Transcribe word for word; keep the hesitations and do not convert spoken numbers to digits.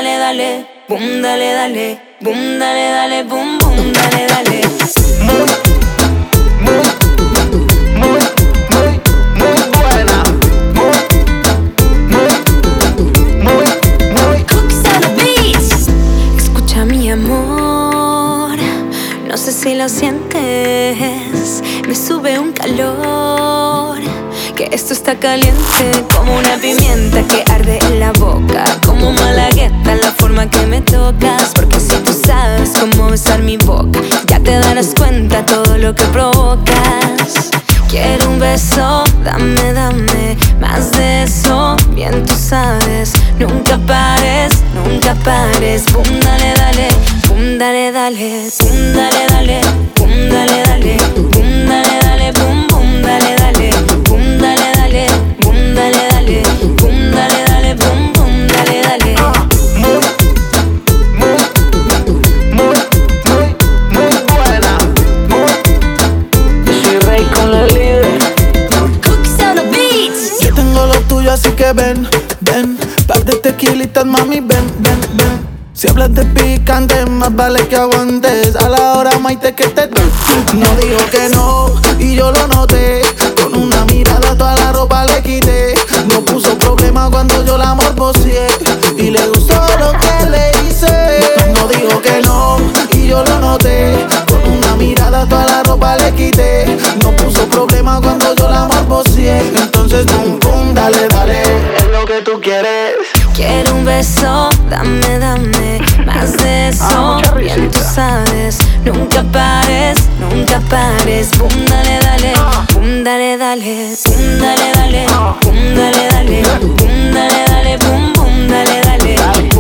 dale, dale, boom, dale, dale, boom, dale, dale, boom, boom, dale, dale. Muy, muy, muy, muy, muy buena. Muy, muy, muy, muy. Cooks on the beats. Escucha mi amor, no sé si lo sientes, me sube un calor, que esto está caliente como una pimienta que arde en la boca, como malagueta la forma que me tocas, porque si tú sabes cómo besar mi boca, ya te darás cuenta todo lo que provocas. Quiero un beso, dame, dame más de eso, bien tú sabes. Nunca pares, nunca pares. Boom, dale, dale, boom, dale, dale, boom, dale, dale, boom, dale, dale, boom, dale, dale, boom, boom, dale, dale, boom, dale, dale, boom, dale, dale, boom, dale, dale, boom, boom, dale, dale. Muy, muy, muy, muy, muy buena. Muy. Yo soy Rey con la líder. Cooks on the beats. Yo tengo lo tuyo, así que ven, ven. Par de tequilitas, mami, ven, ven, ven. Si hablas de picante, más vale que aguantes. A la hora, maite, que te doy. No digo que no, y yo lo noté. Con una mirada toda la ropa le quité. No puso problema cuando yo la morboseé. Y le gustó lo que le hice. No digo que no, y yo lo noté. Con una mirada toda la ropa le quité. No puso problema cuando yo la morboseé. Entonces, pum, pum, dale, dale. Es lo que tú quieres. Quiero un beso, dame, dame más de eso, Ah, mucha bien tú risita. sabes. Nunca pares, nunca pares. Boom, dale, dale, boom, dale, dale, boom, dale, dale, boom, dale, dale, boom, dale, dale, boom, boom, dale, dale.